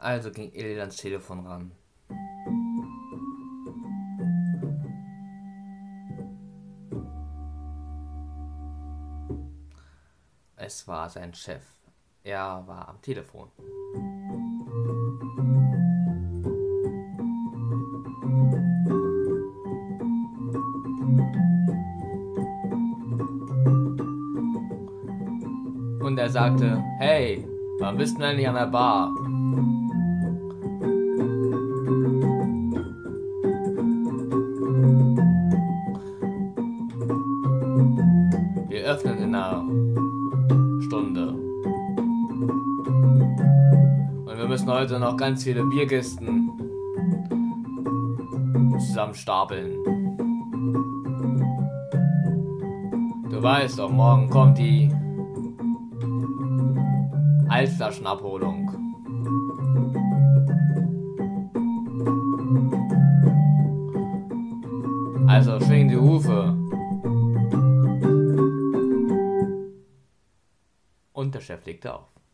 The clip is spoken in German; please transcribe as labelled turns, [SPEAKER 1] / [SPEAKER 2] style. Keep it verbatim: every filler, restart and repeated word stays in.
[SPEAKER 1] Also ging Elli ans Telefon ran. Es war sein Chef. Er war am Telefon. Und er sagte, hey, wann bist du denn eigentlich an der Bar? Wir öffnen in einer Stunde. Und wir müssen heute noch ganz viele Bierkisten zusammen stapeln. Du weißt doch, morgen kommt die Altflaschenabholung. Also schwingen die Hufe. Und der Chef legte auf.